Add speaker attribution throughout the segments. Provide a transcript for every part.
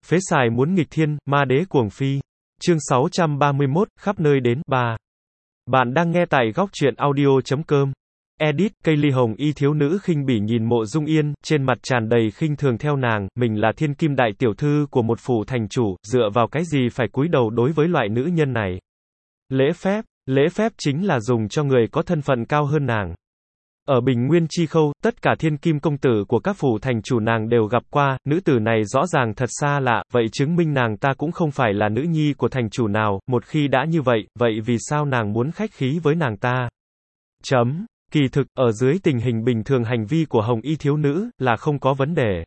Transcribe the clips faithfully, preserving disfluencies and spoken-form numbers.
Speaker 1: Phế xài muốn nghịch thiên, ma đế cuồng phi. Chương sáu trăm ba mươi mốt, khắp nơi đến, ba. Bạn đang nghe tại góc truyện audio chấm com. Edit, cây ly hồng y thiếu nữ khinh bỉ nhìn Mộ Dung Yên, trên mặt tràn đầy khinh thường theo nàng, mình là thiên kim đại tiểu thư của một phủ thành chủ, dựa vào cái gì phải cúi đầu đối với loại nữ nhân này. Lễ phép, lễ phép chính là dùng cho người có thân phận cao hơn nàng. Ở Bình Nguyên Chi Khâu, tất cả thiên kim công tử của các phủ thành chủ nàng đều gặp qua, nữ tử này rõ ràng thật xa lạ, vậy chứng minh nàng ta cũng không phải là nữ nhi của thành chủ nào, một khi đã như vậy, vậy vì sao nàng muốn khách khí với nàng ta? Chấm. Kỳ thực, ở dưới tình hình bình thường hành vi của hồng y thiếu nữ, là không có vấn đề.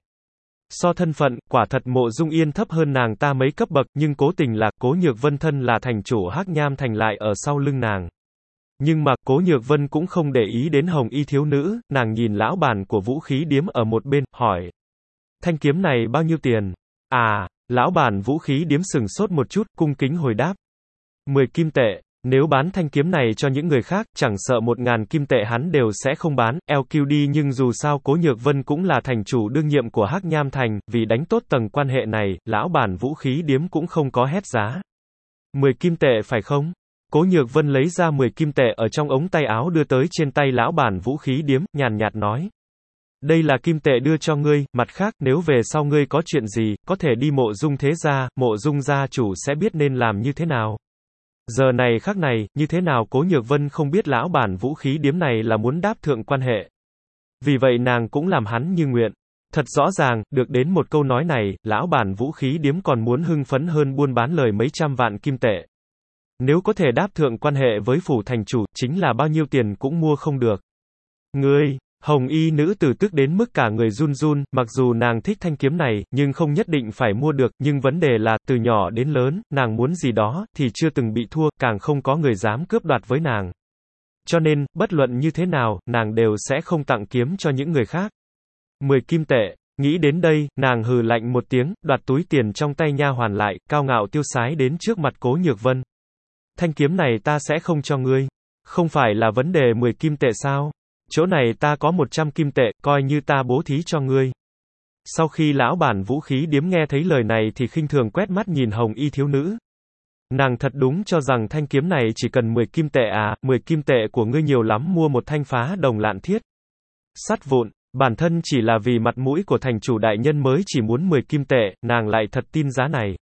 Speaker 1: So thân phận, quả thật Mộ Dung Yên thấp hơn nàng ta mấy cấp bậc, nhưng cố tình là, Cố Nhược Vân thân là thành chủ Hắc Nham Thành lại ở sau lưng nàng. Nhưng mà, Cố Nhược Vân cũng không để ý đến hồng y thiếu nữ, nàng nhìn lão bản của vũ khí điếm ở một bên, hỏi. Thanh kiếm này bao nhiêu tiền? À, lão bản vũ khí điếm sừng sốt một chút, cung kính hồi đáp. mười kim tệ. Nếu bán thanh kiếm này cho những người khác, chẳng sợ một ngàn kim tệ hắn đều sẽ không bán, eo kiu đi nhưng dù sao Cố Nhược Vân cũng là thành chủ đương nhiệm của Hắc Nham Thành, vì đánh tốt tầng quan hệ này, lão bản vũ khí điếm cũng không có hét giá. mười kim tệ phải không? Cố Nhược Vân lấy ra mười kim tệ ở trong ống tay áo đưa tới trên tay lão bản vũ khí điếm, nhàn nhạt nói. Đây là kim tệ đưa cho ngươi, mặt khác, nếu về sau ngươi có chuyện gì, có thể đi Mộ Dung thế gia, Mộ Dung gia chủ sẽ biết nên làm như thế nào. Giờ này khắc này, như thế nào Cố Nhược Vân không biết lão bản vũ khí điếm này là muốn đáp thượng quan hệ. Vì vậy nàng cũng làm hắn như nguyện. Thật rõ ràng, được đến một câu nói này, lão bản vũ khí điếm còn muốn hưng phấn hơn buôn bán lời mấy trăm vạn kim tệ. Nếu có thể đáp thượng quan hệ với phủ thành chủ, chính là bao nhiêu tiền cũng mua không được. Ngươi, hồng y nữ tử tức đến mức cả người run run, mặc dù nàng thích thanh kiếm này, nhưng không nhất định phải mua được, nhưng vấn đề là, từ nhỏ đến lớn, nàng muốn gì đó, thì chưa từng bị thua, càng không có người dám cướp đoạt với nàng. Cho nên, bất luận như thế nào, nàng đều sẽ không tặng kiếm cho những người khác. mười kim tệ. Nghĩ đến đây, nàng hừ lạnh một tiếng, đoạt túi tiền trong tay nha hoàn lại, cao ngạo tiêu sái đến trước mặt Cố Nhược Vân. Thanh kiếm này ta sẽ không cho ngươi. Không phải là vấn đề mười kim tệ sao? Chỗ này ta có một trăm kim tệ, coi như ta bố thí cho ngươi. Sau khi lão bản vũ khí điếm nghe thấy lời này thì khinh thường quét mắt nhìn hồng y thiếu nữ. Nàng thật đúng cho rằng thanh kiếm này chỉ cần mười kim tệ à, mười kim tệ của ngươi nhiều lắm mua một thanh phá đồng lạn thiết. Sắt vụn, bản thân chỉ là vì mặt mũi của thành chủ đại nhân mới chỉ muốn mười kim tệ, nàng lại thật tin giá này.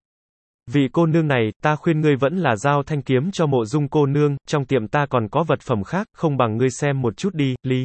Speaker 1: Vị cô nương này, ta khuyên ngươi vẫn là giao thanh kiếm cho Mộ Dung cô nương, trong tiệm ta còn có vật phẩm khác, không bằng ngươi xem một chút đi, Ly.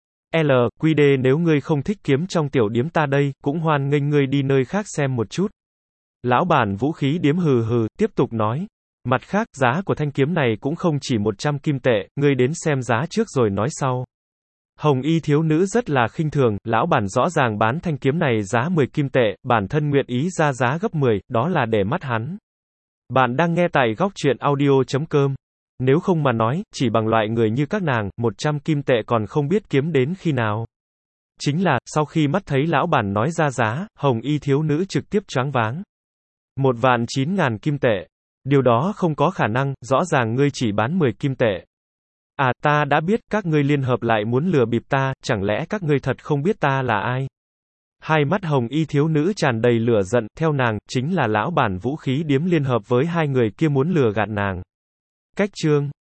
Speaker 1: L, quy đê nếu ngươi không thích kiếm trong tiểu điếm ta đây, cũng hoan nghênh ngươi đi nơi khác xem một chút. Lão bản vũ khí điếm hừ hừ, tiếp tục nói. Mặt khác, giá của thanh kiếm này cũng không chỉ một trăm kim tệ, ngươi đến xem giá trước rồi nói sau. Hồng y thiếu nữ rất là khinh thường, lão bản rõ ràng bán thanh kiếm này giá mười kim tệ, bản thân nguyện ý ra giá gấp mười, đó là để mắt hắn. Bạn đang nghe tại góc truyện audio chấm com. Nếu không mà nói, chỉ bằng loại người như các nàng, một trăm kim tệ còn không biết kiếm đến khi nào. Chính là, sau khi mắt thấy lão bản nói ra giá, hồng y thiếu nữ trực tiếp choáng váng. Một vạn chín ngàn kim tệ. Điều đó không có khả năng, rõ ràng ngươi chỉ bán mười kim tệ. À, ta đã biết, các ngươi liên hợp lại muốn lừa bịp ta, chẳng lẽ các ngươi thật không biết ta là ai? Hai mắt hồng y thiếu nữ tràn đầy lửa giận, theo nàng, chính là lão bản vũ khí điếm liên hợp với hai người kia muốn lừa gạt nàng. Cách chương.